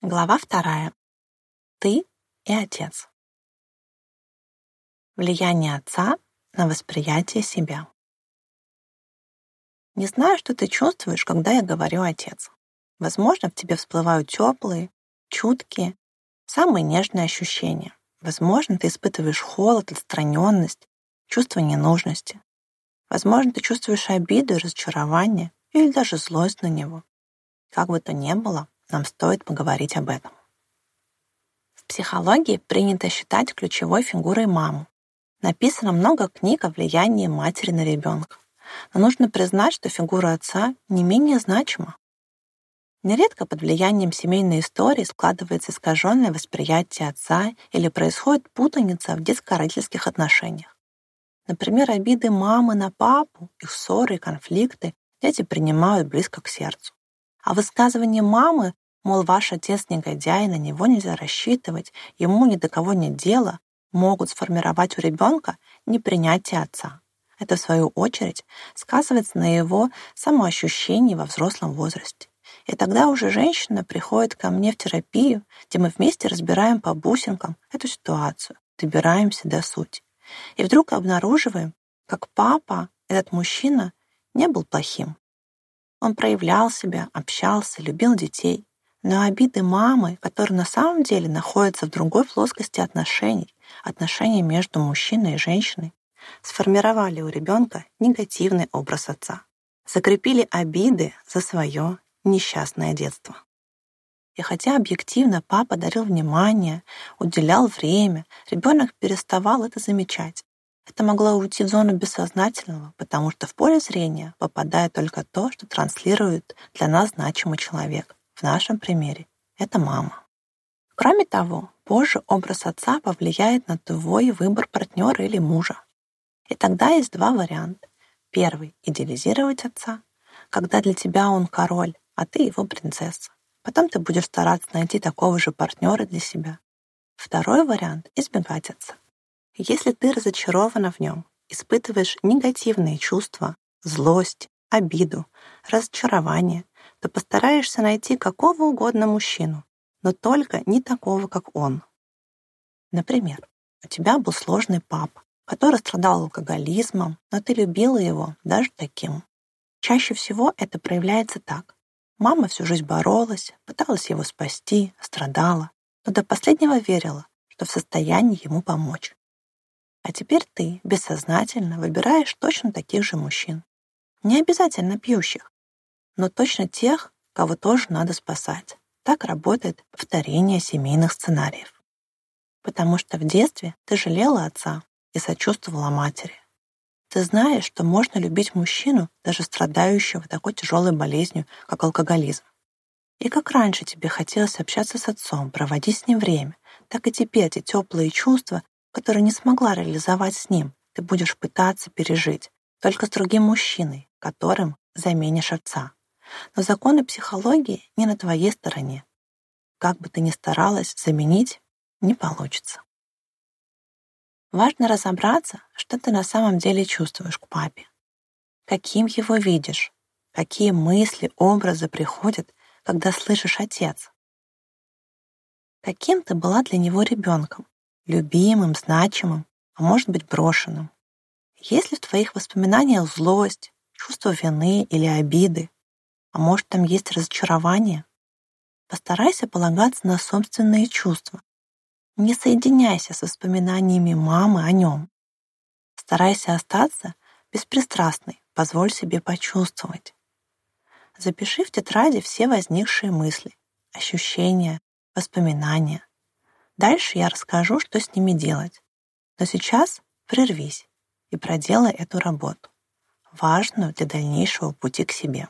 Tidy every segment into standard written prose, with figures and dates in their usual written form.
Глава 2. Ты и отец. Влияние отца на восприятие себя. Не знаю, что ты чувствуешь, когда я говорю «отец». Возможно, в тебе всплывают теплые, чуткие, самые нежные ощущения. Возможно, ты испытываешь холод, отстраненность, чувство ненужности. Возможно, ты чувствуешь обиду и разочарование или даже злость на него. Как бы то ни было, нам стоит поговорить об этом. В психологии принято считать ключевой фигурой маму. Написано много книг о влиянии матери на ребенка. Но нужно признать, что фигура отца не менее значима. Нередко под влиянием семейной истории складывается искаженное восприятие отца или происходит путаница в детско-родительских отношениях. Например, обиды мамы на папу, их ссоры и конфликты дети принимают близко к сердцу. А высказывание мамы, мол, ваш отец негодяй, на него нельзя рассчитывать, ему ни до кого нет дела, могут сформировать у ребенка непринятие отца. Это, в свою очередь, сказывается на его самоощущении во взрослом возрасте. И тогда уже женщина приходит ко мне в терапию, где мы вместе разбираем по бусинкам эту ситуацию, добираемся до сути. И вдруг обнаруживаем, как папа, этот мужчина, не был плохим. Он проявлял себя, общался, любил детей. Но обиды мамы, которые на самом деле находятся в другой плоскости отношений между мужчиной и женщиной, сформировали у ребенка негативный образ отца, закрепили обиды за свое несчастное детство. И хотя объективно папа дарил внимание, уделял время, ребенок переставал это замечать. Это могло уйти в зону бессознательного, потому что в поле зрения попадает только то, что транслирует для нас значимый человек. В нашем примере это мама. Кроме того, позже образ отца повлияет на твой выбор партнера или мужа. И тогда есть два варианта. Первый — идеализировать отца, когда для тебя он король, а ты его принцесса. Потом ты будешь стараться найти такого же партнера для себя. Второй вариант — избегать отца. Если ты разочарована в нем, испытываешь негативные чувства, злость, обиду, разочарование, то постараешься найти какого угодно мужчину, но только не такого, как он. Например, у тебя был сложный папа, который страдал алкоголизмом, но ты любила его даже таким. Чаще всего это проявляется так. Мама всю жизнь боролась, пыталась его спасти, страдала, но до последнего верила, что в состоянии ему помочь. А теперь ты бессознательно выбираешь точно таких же мужчин. Не обязательно пьющих, но точно тех, кого тоже надо спасать. Так работает повторение семейных сценариев. Потому что в детстве ты жалела отца и сочувствовала матери. Ты знаешь, что можно любить мужчину, даже страдающего такой тяжелой болезнью, как алкоголизм. И как раньше тебе хотелось общаться с отцом, проводить с ним время, так и теперь эти теплые чувства, которые не смогла реализовать с ним, ты будешь пытаться пережить, только с другим мужчиной, которым заменишь отца. Но законы психологии не на твоей стороне. Как бы ты ни старалась заменить, не получится. Важно разобраться, что ты на самом деле чувствуешь к папе. Каким его видишь, какие мысли, образы приходят, когда слышишь «отец». Каким ты была для него ребенком, любимым, значимым, а может быть брошенным. Есть ли в твоих воспоминаниях злость, чувство вины или обиды? А может, там есть разочарование? Постарайся полагаться на собственные чувства. Не соединяйся с воспоминаниями мамы о нем. Старайся остаться беспристрастной, позволь себе почувствовать. Запиши в тетради все возникшие мысли, ощущения, воспоминания. Дальше я расскажу, что с ними делать. Но сейчас прервись и проделай эту работу, важную для дальнейшего пути к себе.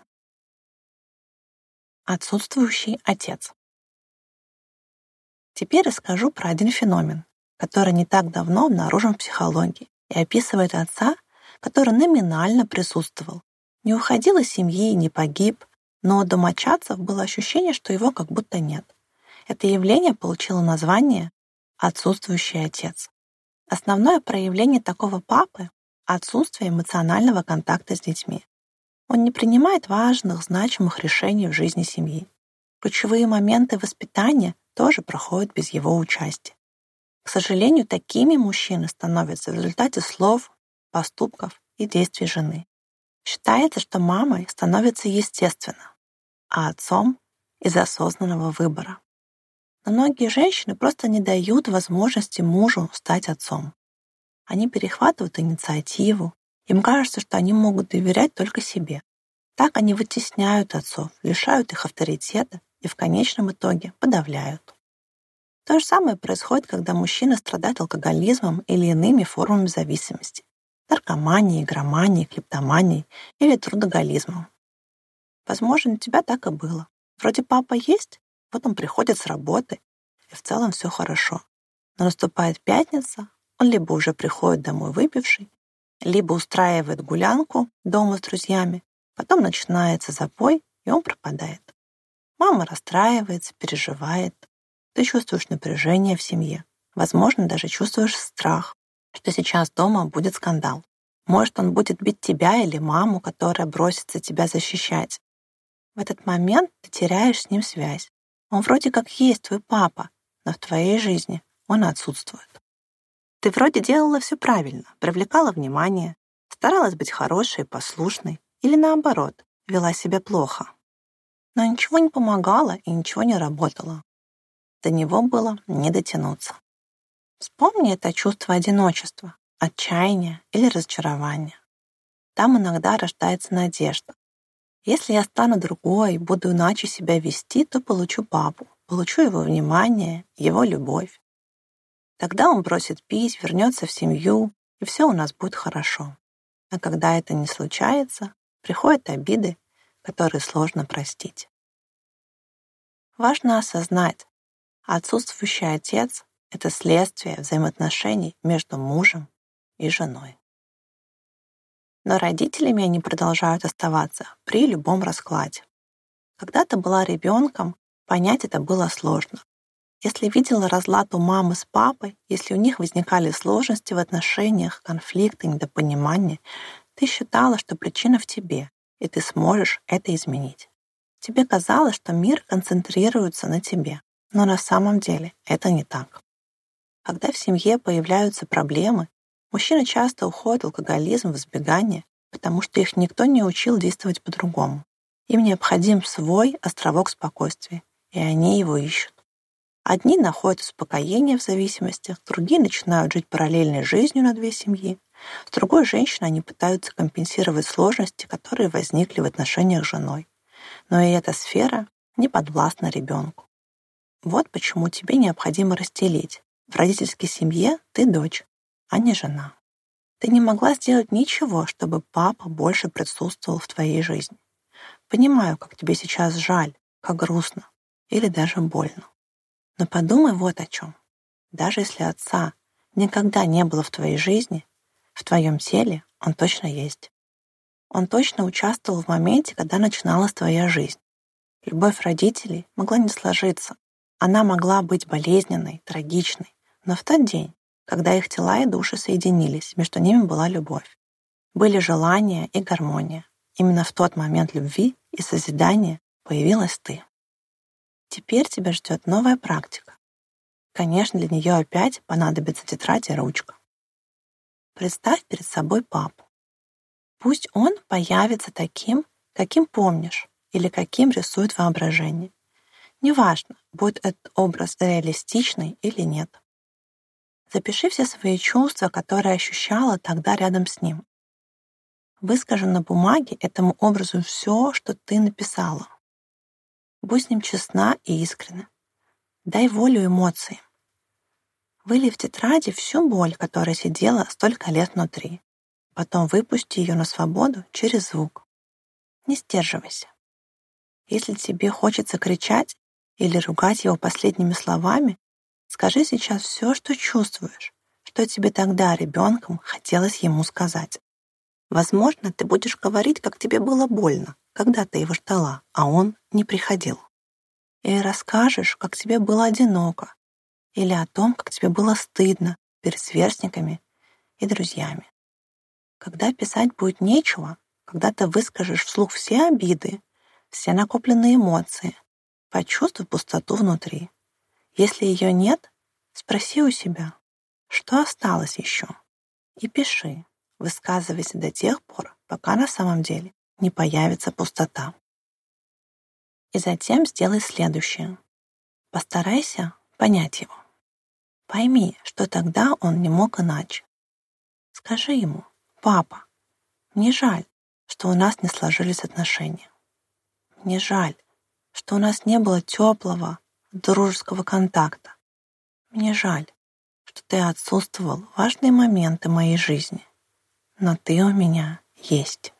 Отсутствующий отец. Теперь расскажу про один феномен, который не так давно обнаружен в психологии и описывает отца, который номинально присутствовал. Не уходил из семьи, не погиб, но у домочадцев было ощущение, что его как будто нет. Это явление получило название «отсутствующий отец». Основное проявление такого папы — отсутствие эмоционального контакта с детьми. Он не принимает важных, значимых решений в жизни семьи. Ключевые моменты воспитания тоже проходят без его участия. К сожалению, такими мужчины становятся в результате слов, поступков и действий жены. Считается, что мамой становится естественно, а отцом — из осознанного выбора. Но многие женщины просто не дают возможности мужу стать отцом. Они перехватывают инициативу, им кажется, что они могут доверять только себе. Так они вытесняют отцов, лишают их авторитета и в конечном итоге подавляют. То же самое происходит, когда мужчина страдает алкоголизмом или иными формами зависимости, наркоманией, игроманией, клептоманией или трудоголизмом. Возможно, у тебя так и было. Вроде папа есть, вот он приходит с работы, и в целом все хорошо. Но наступает пятница, он либо уже приходит домой выпивший, либо устраивает гулянку дома с друзьями, потом начинается запой, и он пропадает. Мама расстраивается, переживает. Ты чувствуешь напряжение в семье. Возможно, даже чувствуешь страх, что сейчас дома будет скандал. Может, он будет бить тебя или маму, которая бросится тебя защищать. В этот момент ты теряешь с ним связь. Он вроде как есть твой папа, но в твоей жизни он отсутствует. Ты вроде делала все правильно, привлекала внимание, старалась быть хорошей, послушной, или наоборот, вела себя плохо. Но ничего не помогало и ничего не работало. До него было не дотянуться. Вспомни это чувство одиночества, отчаяния или разочарования. Там иногда рождается надежда. Если я стану другой, буду иначе себя вести, то получу папу, получу его внимание, его любовь. Тогда он бросит пить, вернется в семью, и все у нас будет хорошо. А когда это не случается, приходят обиды, которые сложно простить. Важно осознать, отсутствующий отец — это следствие взаимоотношений между мужем и женой. Но родителями они продолжают оставаться при любом раскладе. Когда ты была ребенком, понять это было сложно. Если видела разлад у мамы с папой, если у них возникали сложности в отношениях, конфликты, недопонимания, ты считала, что причина в тебе, и ты сможешь это изменить. Тебе казалось, что мир концентрируется на тебе, но на самом деле это не так. Когда в семье появляются проблемы, мужчины часто уходят в алкоголизм, в избегание, потому что их никто не учил действовать по-другому. Им необходим свой островок спокойствия, и они его ищут. Одни находят успокоение в зависимостях, другие начинают жить параллельной жизнью на две семьи. С другой женщиной они пытаются компенсировать сложности, которые возникли в отношениях с женой. Но и эта сфера не подвластна ребенку. Вот почему тебе необходимо разделить. В родительской семье ты дочь, а не жена. Ты не могла сделать ничего, чтобы папа больше присутствовал в твоей жизни. Понимаю, как тебе сейчас жаль, как грустно или даже больно. Но подумай вот о чем. Даже если отца никогда не было в твоей жизни, в твоем теле он точно есть. Он точно участвовал в моменте, когда начиналась твоя жизнь. Любовь родителей могла не сложиться. Она могла быть болезненной, трагичной. Но в тот день, когда их тела и души соединились, между ними была любовь. Были желания и гармония. Именно в тот момент любви и созидания появилась ты. Теперь тебя ждет новая практика. Конечно, для нее опять понадобится тетрадь и ручка. Представь перед собой папу. Пусть он появится таким, каким помнишь, или каким рисует воображение. Неважно, будет этот образ реалистичный или нет. Запиши все свои чувства, которые ощущала тогда рядом с ним. Выскажи на бумаге этому образу все, что ты написала. Будь с ним честна и искренна. Дай волю эмоциям. Вылей в тетради всю боль, которая сидела столько лет внутри. Потом выпусти ее на свободу через звук. Не сдерживайся. Если тебе хочется кричать или ругать его последними словами, скажи сейчас все, что чувствуешь, что тебе тогда ребенком хотелось ему сказать. Возможно, ты будешь говорить, как тебе было больно, когда ты его ждала, а он не приходил. Или расскажешь, как тебе было одиноко, или о том, как тебе было стыдно перед сверстниками и друзьями. Когда писать будет нечего, когда ты выскажешь вслух все обиды, все накопленные эмоции, Почувствуй пустоту внутри. Если ее нет, спроси у себя, что осталось еще, и пиши, высказывайся до тех пор, пока на самом деле не появится пустота. И затем сделай следующее. Постарайся понять его. Пойми, что тогда он не мог иначе. Скажи ему: «Папа, мне жаль, что у нас не сложились отношения. Мне жаль, что у нас не было теплого, дружеского контакта. Мне жаль, что ты отсутствовал в важные моменты моей жизни. Но ты у меня есть».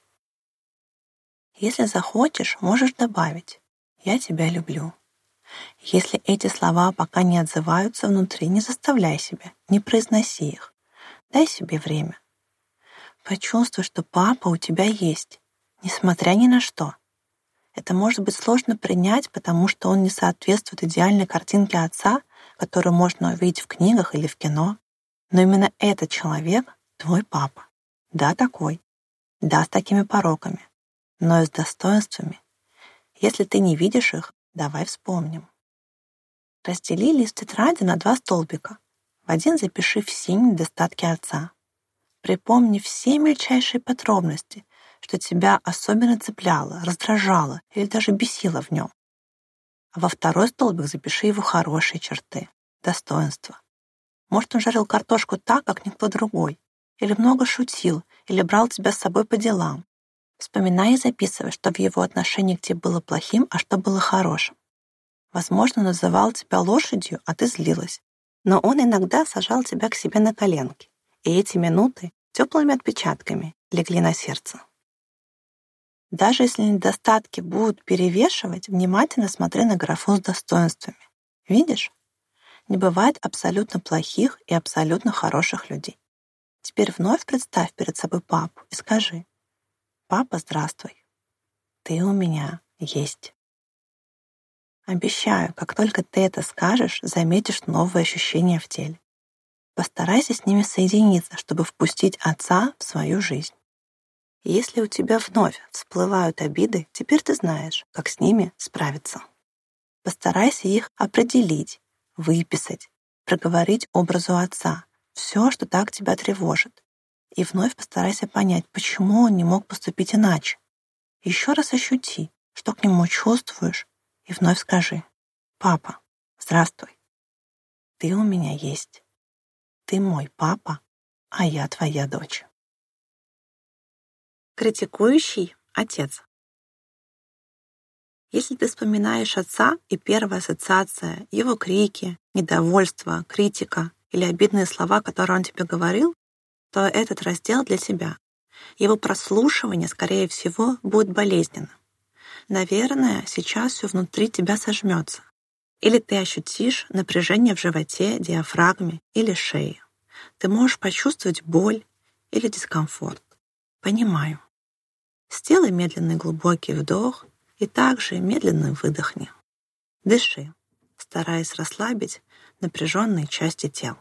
Если захочешь, можешь добавить: «Я тебя люблю». Если эти слова пока не отзываются внутри, не заставляй себя, не произноси их. Дай себе время. Почувствуй, что папа у тебя есть, несмотря ни на что. Это может быть сложно принять, потому что он не соответствует идеальной картинке отца, которую можно увидеть в книгах или в кино. Но именно этот человек — твой папа. Да, такой. Да, с такими пороками. Но и с достоинствами. Если ты не видишь их, давай вспомним. Раздели лист тетради на 2 столбика. В один запиши все недостатки отца. Припомни все мельчайшие подробности, что тебя особенно цепляло, раздражало или даже бесило в нем. А во 2 столбик запиши его хорошие черты, достоинства. Может, он жарил картошку так, как никто другой, или много шутил, или брал тебя с собой по делам. Вспоминай и записывай, что в его отношении к тебе было плохим, а что было хорошим. Возможно, называл тебя лошадью, а ты злилась. Но он иногда сажал тебя к себе на коленки, и эти минуты теплыми отпечатками легли на сердце. Даже если недостатки будут перевешивать, внимательно смотри на графу с достоинствами. Видишь? Не бывает абсолютно плохих и абсолютно хороших людей. Теперь вновь представь перед собой папу и скажи: «Папа, здравствуй. Ты у меня есть». Обещаю, как только ты это скажешь, заметишь новые ощущения в теле. Постарайся с ними соединиться, чтобы впустить отца в свою жизнь. Если у тебя вновь всплывают обиды, теперь ты знаешь, как с ними справиться. Постарайся их определить, выписать, проговорить образу отца, все, что так тебя тревожит. И вновь постарайся понять, почему он не мог поступить иначе. Еще раз ощути, что к нему чувствуешь, и вновь скажи: «Папа, здравствуй. Ты у меня есть. Ты мой папа, а я твоя дочь». Критикующий отец. Если ты вспоминаешь отца, и первая ассоциация — его крики, недовольство, критика или обидные слова, которые он тебе говорил, то этот раздел для тебя. Его прослушивание, скорее всего, будет болезненным. Наверное, сейчас все внутри тебя сожмется. Или ты ощутишь напряжение в животе, диафрагме или шее. Ты можешь почувствовать боль или дискомфорт. Понимаю. Сделай медленный глубокий вдох и также медленно выдохни. Дыши, стараясь расслабить напряженные части тела.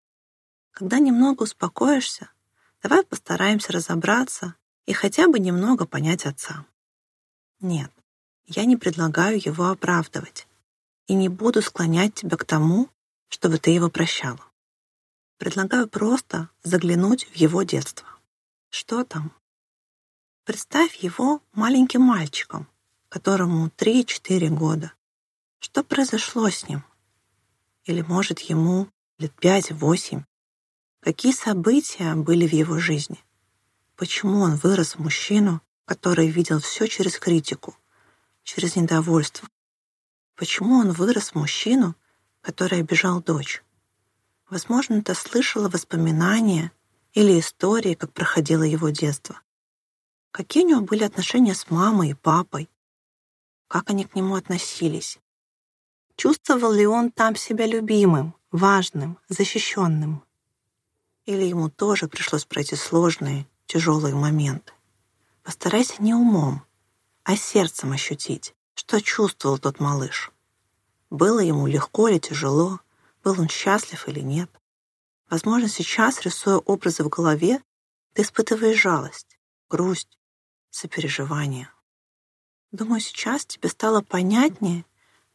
Когда немного успокоишься, давай постараемся разобраться и хотя бы немного понять отца. Нет, я не предлагаю его оправдывать и не буду склонять тебя к тому, чтобы ты его прощала. Предлагаю просто заглянуть в его детство. Что там? Представь его маленьким мальчиком, которому 3-4 года. Что произошло с ним? Или, может, ему лет 5-8? Какие события были в его жизни? Почему он вырос в мужчину, который видел все через критику, через недовольство? Почему он вырос в мужчину, который обижал дочь? Возможно, ты слышала воспоминания или истории, как проходило его детство. Какие у него были отношения с мамой и папой? Как они к нему относились? Чувствовал ли он там себя любимым, важным, защищенным? Или ему тоже пришлось пройти сложные, тяжелые моменты? Постарайся не умом, а сердцем ощутить, что чувствовал тот малыш. Было ему легко или тяжело, был он счастлив или нет. Возможно, сейчас, рисуя образы в голове, ты испытываешь жалость, грусть, сопереживание. Думаю, сейчас тебе стало понятнее,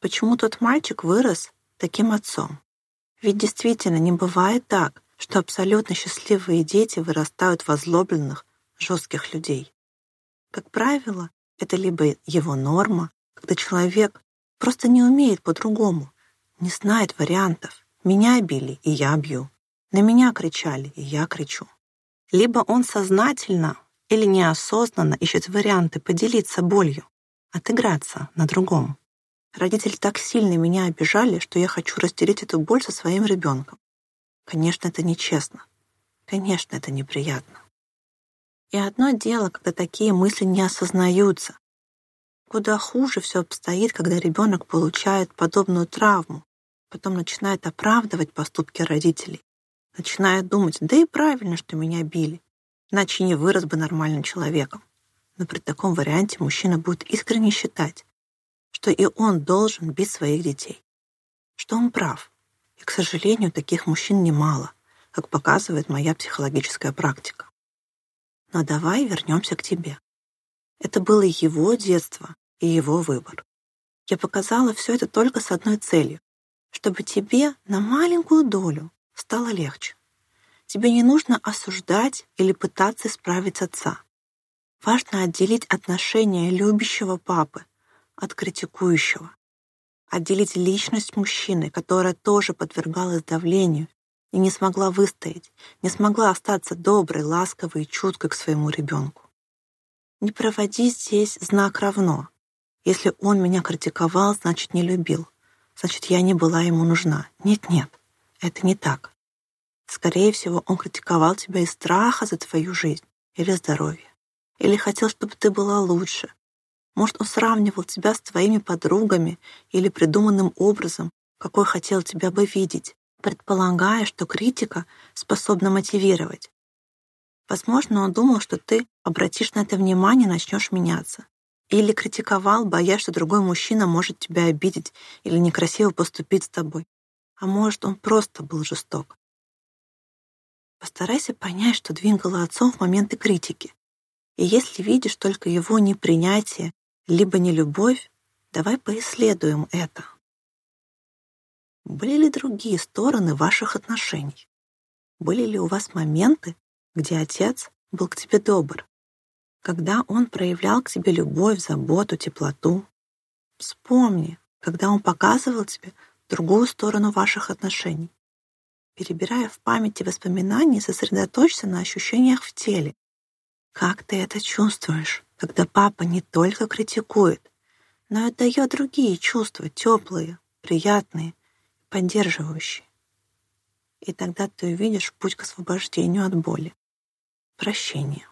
Почему тот мальчик вырос таким отцом? Ведь действительно не бывает так, что абсолютно счастливые дети вырастают в озлобленных, жестких людей. Как правило, это либо его норма, когда человек просто не умеет по-другому, не знает вариантов. Меня били, и я бью. На меня кричали, и я кричу. Либо он сознательно или неосознанно ищет варианты поделиться болью, отыграться на другом. Родители так сильно меня обижали, что я хочу разделить эту боль со своим ребенком. Конечно, это нечестно. Конечно, это неприятно. И одно дело, когда такие мысли не осознаются. Куда хуже все обстоит, когда ребенок получает подобную травму, потом начинает оправдывать поступки родителей, начинает думать, да и правильно, что меня били, иначе не вырос бы нормальным человеком. Но при таком варианте мужчина будет искренне считать, что и он должен бить своих детей, что он прав. И, к сожалению, таких мужчин немало, как показывает моя психологическая практика. Но давай вернемся к тебе. Это было его детство и его выбор. Я показала все это только с одной целью, чтобы тебе на маленькую долю стало легче. Тебе не нужно осуждать или пытаться исправить отца. Важно отделить отношение любящего папы от критикующего. Отделить личность мужчины, которая тоже подвергалась давлению и не смогла выстоять, не смогла остаться доброй, ласковой и чуткой к своему ребенку. Не проводи здесь знак равно. Если он меня критиковал, значит, не любил. Значит, я не была ему нужна. Нет, это не так. Скорее всего, он критиковал тебя из страха за твою жизнь или здоровье. Или хотел, чтобы ты была лучше. Может, он сравнивал тебя с твоими подругами или придуманным образом, какой хотел тебя бы видеть, предполагая, что критика способна мотивировать. Возможно, он думал, что ты обратишь на это внимание и начнешь меняться. Или критиковал, боясь, что другой мужчина может тебя обидеть или некрасиво поступить с тобой. А может, он просто был жесток. Постарайся понять, что двигало отцом в моменты критики. И если видишь только его непринятие, либо нелюбовь, давай поисследуем это. Были ли другие стороны ваших отношений? Были ли у вас моменты, где отец был к тебе добр? Когда он проявлял к тебе любовь, заботу, теплоту? Вспомни, когда он показывал тебе другую сторону ваших отношений. Перебирая в памяти воспоминания, сосредоточься на ощущениях в теле. Как ты это чувствуешь, когда папа не только критикует, но и дает другие чувства, теплые, приятные, поддерживающие? И тогда ты увидишь путь к освобождению от боли. Прощение.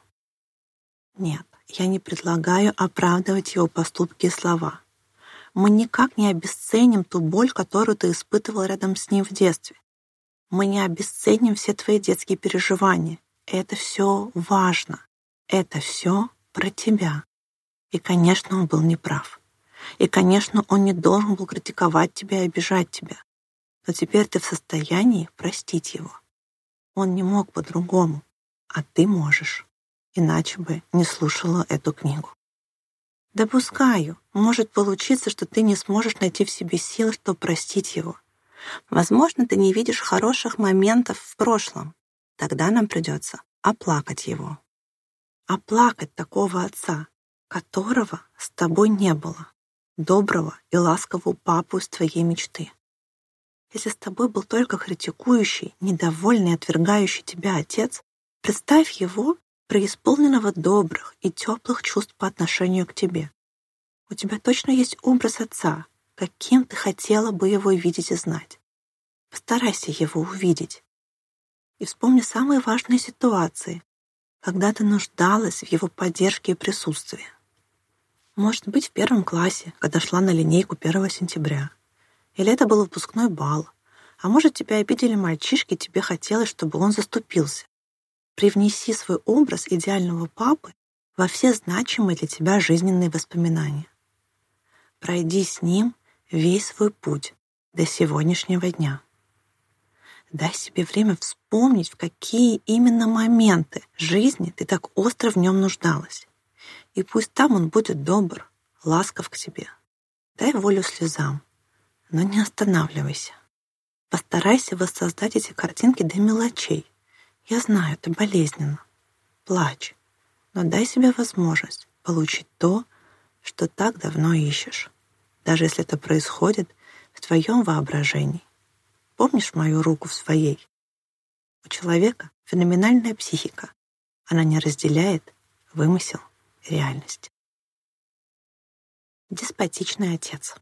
Нет, я не предлагаю оправдывать его поступки и слова. Мы никак не обесценим ту боль, которую ты испытывал рядом с ним в детстве. Мы не обесценим все твои детские переживания. Это все важно. Это все про тебя. И, конечно, он был неправ. И, конечно, он не должен был критиковать тебя и обижать тебя. Но теперь ты в состоянии простить его. Он не мог по-другому, а ты можешь. Иначе бы не слушала эту книгу. Допускаю, может получиться, что ты не сможешь найти в себе силы, чтобы простить его. Возможно, ты не видишь хороших моментов в прошлом. Тогда нам придется оплакать его. Оплакать такого отца, которого с тобой не было, доброго и ласкового папу из твоей мечты. Если с тобой был только критикующий, недовольный, отвергающий тебя отец, представь его преисполненного добрых и теплых чувств по отношению к тебе. У тебя точно есть образ отца, каким ты хотела бы его видеть и знать. Постарайся его увидеть. И вспомни самые важные ситуации, когда ты нуждалась в его поддержке и присутствии. Может быть, в 1 классе, когда шла на линейку 1 сентября. Или это был выпускной бал. А может, тебя обидели мальчишки, и тебе хотелось, чтобы он заступился. Привнеси свой образ идеального папы во все значимые для тебя жизненные воспоминания. Пройди с ним весь свой путь до сегодняшнего дня. Дай себе время вспомнить, в какие именно моменты жизни ты так остро в нем нуждалась. И пусть там он будет добр, ласков к тебе. Дай волю слезам, Но не останавливайся. Постарайся воссоздать эти картинки до мелочей. Я знаю, это болезненно. Плачь, но дай себе возможность получить то, что так давно ищешь, даже если это происходит в твоем воображении. Помнишь мою руку в своей? У человека феноменальная психика. Она не разделяет вымысел и реальность. Деспотичный отец.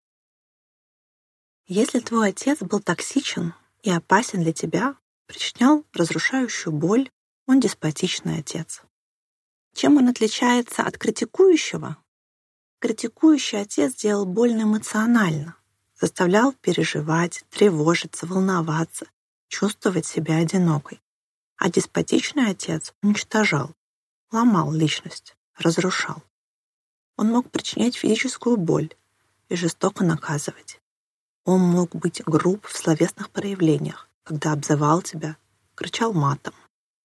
Если твой отец был токсичен и опасен для тебя, причинял разрушающую боль, он деспотичный отец. Чем он отличается от критикующего? Критикующий отец делал больно эмоционально, заставлял переживать, тревожиться, волноваться, чувствовать себя одинокой. А деспотичный отец уничтожал, ломал личность, разрушал. Он мог причинять физическую боль и жестоко наказывать. Он мог быть груб в словесных проявлениях, когда обзывал тебя, кричал матом.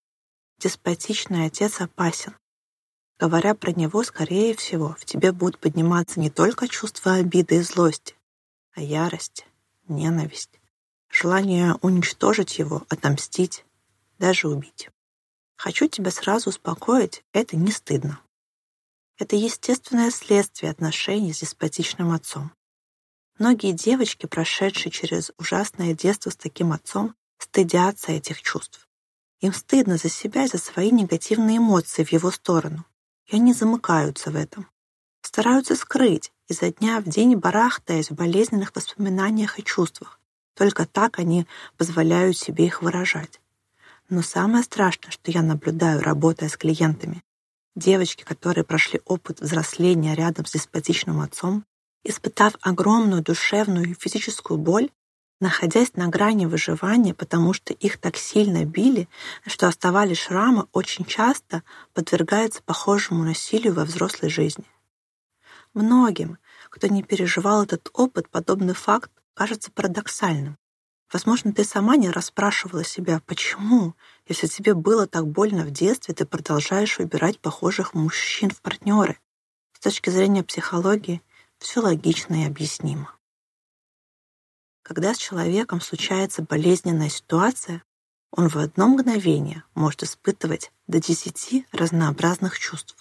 Деспотичный отец опасен. Говоря про него, скорее всего, в тебе будут подниматься не только чувства обиды и злости, а ярость, ненависть, желание уничтожить его, отомстить, даже убить. Хочу тебя сразу успокоить, это не стыдно. Это естественное следствие отношений с деспотичным отцом. Многие девочки, прошедшие через ужасное детство с таким отцом, стыдятся этих чувств. Им стыдно за себя и за свои негативные эмоции в его сторону. И они замыкаются в этом. Стараются скрыть, изо дня в день барахтаясь в болезненных воспоминаниях и чувствах. Только так они позволяют себе их выражать. Но самое страшное, что я наблюдаю, работая с клиентами, девочки, которые прошли опыт взросления рядом с деспотичным отцом, испытав огромную душевную и физическую боль, находясь на грани выживания, потому что их так сильно били, что оставались шрамы, очень часто подвергаются похожему насилию во взрослой жизни. Многим, кто не переживал этот опыт, подобный факт кажется парадоксальным. Возможно, ты сама не расспрашивала себя, почему, если тебе было так больно в детстве, ты продолжаешь выбирать похожих мужчин в партнеры. С точки зрения психологии, все логично и объяснимо. Когда с человеком случается болезненная ситуация, он в одно мгновение может испытывать до 10 разнообразных чувств.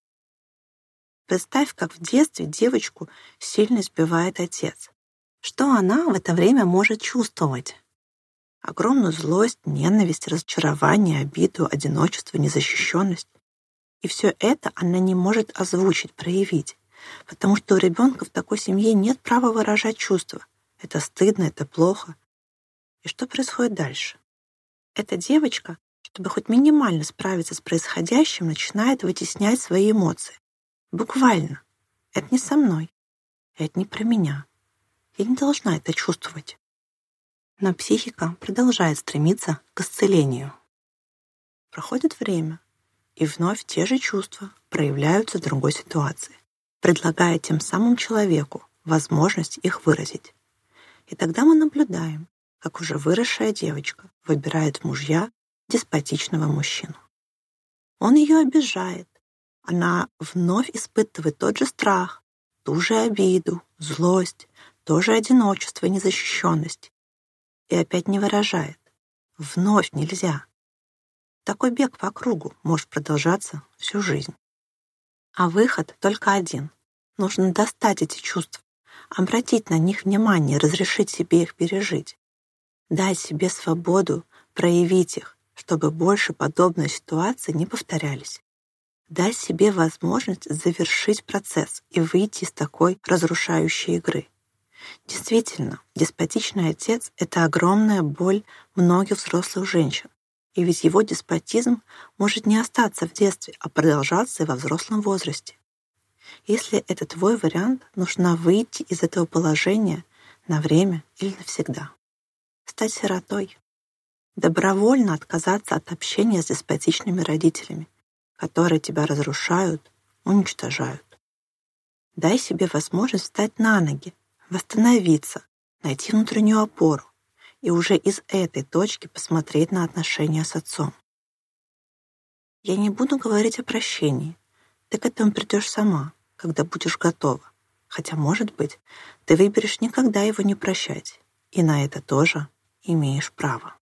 Представь, как в детстве девочку сильно избивает отец. Что она в это время может чувствовать? Огромную злость, ненависть, разочарование, обиду, одиночество, незащищенность. И все это она не может озвучить, проявить. Потому что у ребенка в такой семье нет права выражать чувства. Это стыдно, это плохо. И что происходит дальше? Эта девочка, чтобы хоть минимально справиться с происходящим, начинает вытеснять свои эмоции. Буквально. Это не со мной. Это не про меня. Я не должна это чувствовать. Но психика продолжает стремиться к исцелению. Проходит время, и вновь те же чувства проявляются в другой ситуации, предлагая тем самым человеку возможность их выразить. И тогда мы наблюдаем, как уже выросшая девочка выбирает в мужья деспотичного мужчину. Он ее обижает. Она вновь испытывает тот же страх, ту же обиду, злость, то же одиночество и незащищенность. И опять не выражает. Вновь нельзя. Такой бег по кругу может продолжаться всю жизнь. А выход только один. Нужно достать эти чувства, обратить на них внимание, разрешить себе их пережить. Дать себе свободу проявить их, чтобы больше подобные ситуации не повторялись. Дать себе возможность завершить процесс и выйти из такой разрушающей игры. Действительно, деспотичный отец — это огромная боль многих взрослых женщин. И ведь его деспотизм может не остаться в детстве, а продолжаться и во взрослом возрасте. Если это твой вариант, нужно выйти из этого положения на время или навсегда. Стать сиротой. Добровольно отказаться от общения с деспотичными родителями, которые тебя разрушают, уничтожают. Дай себе возможность встать на ноги, восстановиться, найти внутреннюю опору и уже из этой точки посмотреть на отношения с отцом. Я не буду говорить о прощении. Ты к этому придешь сама, когда будешь готова. Хотя, может быть, ты выберешь никогда его не прощать, и на это тоже имеешь право.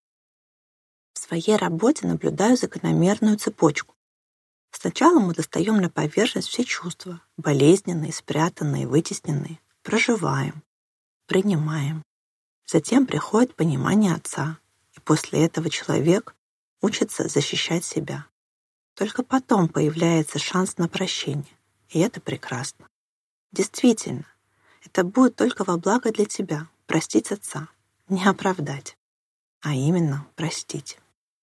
В своей работе наблюдаю закономерную цепочку. Сначала мы достаем на поверхность все чувства, болезненные, спрятанные, вытесненные, проживаем, принимаем. Затем приходит понимание отца, и после этого человек учится защищать себя. Только потом появляется шанс на прощение, и это прекрасно. Действительно, это будет только во благо для тебя — простить отца, не оправдать, а именно простить.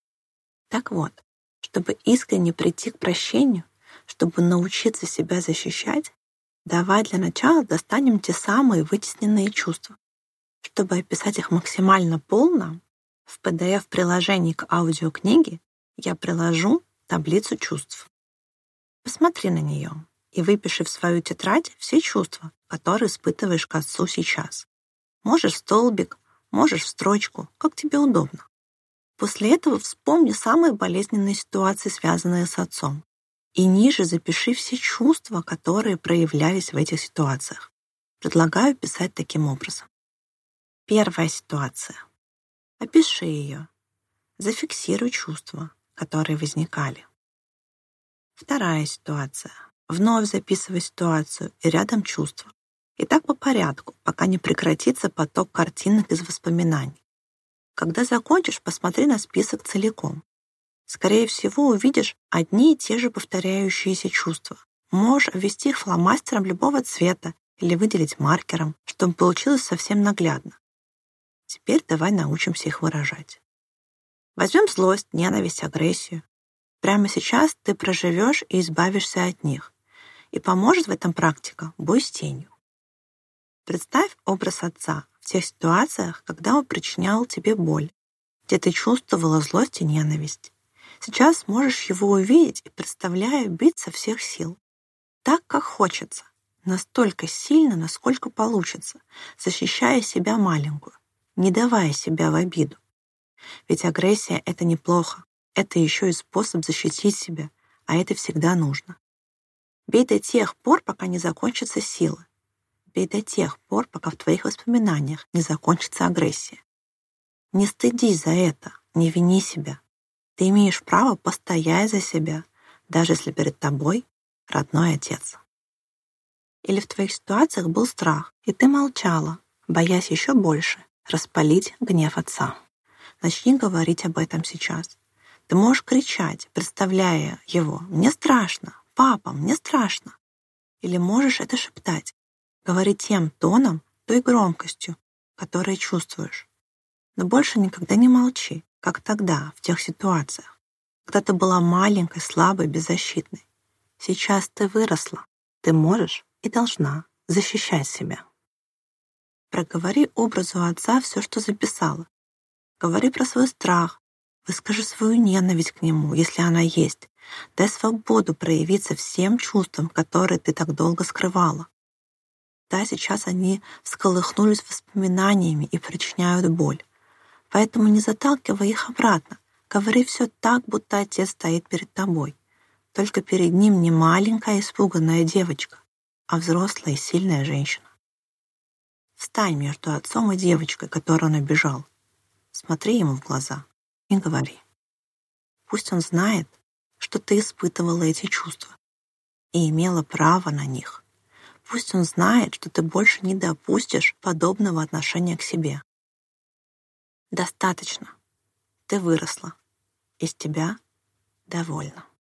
Так вот, чтобы искренне прийти к прощению, чтобы научиться себя защищать, давай для начала достанем те самые вытесненные чувства. Чтобы описать их максимально полно, в PDF-приложении к аудиокниге я приложу таблицу чувств. Посмотри на нее и выпиши в свою тетрадь все чувства, которые испытываешь к отцу сейчас. Можешь в столбик, можешь в строчку, как тебе удобно. После этого вспомни самые болезненные ситуации, связанные с отцом, и ниже запиши все чувства, которые проявлялись в этих ситуациях. Предлагаю писать таким образом. Первая ситуация. Опиши ее. Зафиксируй чувства, которые возникали. Вторая ситуация. Вновь записывай ситуацию и рядом чувства. И так по порядку, пока не прекратится поток картинок из воспоминаний. Когда закончишь, посмотри на список целиком. Скорее всего, увидишь одни и те же повторяющиеся чувства. Можешь ввести их фломастером любого цвета или выделить маркером, чтобы получилось совсем наглядно. Теперь давай научимся их выражать. Возьмем злость, ненависть, агрессию. Прямо сейчас ты проживешь и избавишься от них. И поможет в этом практика «Бой с тенью». Представь образ отца в тех ситуациях, когда он причинял тебе боль, где ты чувствовала злость и ненависть. Сейчас можешь его увидеть и, представляя, бить со всех сил. Так, как хочется, настолько сильно, насколько получится, защищая себя маленькую, не давая себя в обиду. Ведь агрессия — это неплохо, это еще и способ защитить себя, а это всегда нужно. Бей до тех пор, пока не закончатся силы. Бей до тех пор, пока в твоих воспоминаниях не закончится агрессия. Не стыдись за это, не вини себя. Ты имеешь право постоять за себя, даже если перед тобой родной отец. Или в твоих ситуациях был страх, и ты молчала, боясь еще больше распалить гнев отца. Начни говорить об этом сейчас. Ты можешь кричать, представляя его: «Мне страшно, папа, мне страшно». Или можешь это шептать, говорить тем тоном, той громкостью, которую чувствуешь. Но больше никогда не молчи, как тогда, в тех ситуациях, когда ты была маленькой, слабой, беззащитной. Сейчас ты выросла, ты можешь и должна защищать себя. Проговори образу отца все, что записала. Говори про свой страх, выскажи свою ненависть к нему, если она есть. Дай свободу проявиться всем чувствам, которые ты так долго скрывала. Да, сейчас они всколыхнулись воспоминаниями и причиняют боль. Поэтому не заталкивай их обратно. Говори все так, будто отец стоит перед тобой. Только перед ним не маленькая испуганная девочка, а взрослая и сильная женщина. Встань между отцом и девочкой, которую он обижал. Смотри ему в глаза и говори. Пусть он знает, что ты испытывала эти чувства и имела право на них. Пусть он знает, что ты больше не допустишь подобного отношения к себе. Достаточно. Ты выросла. Из тебя довольна.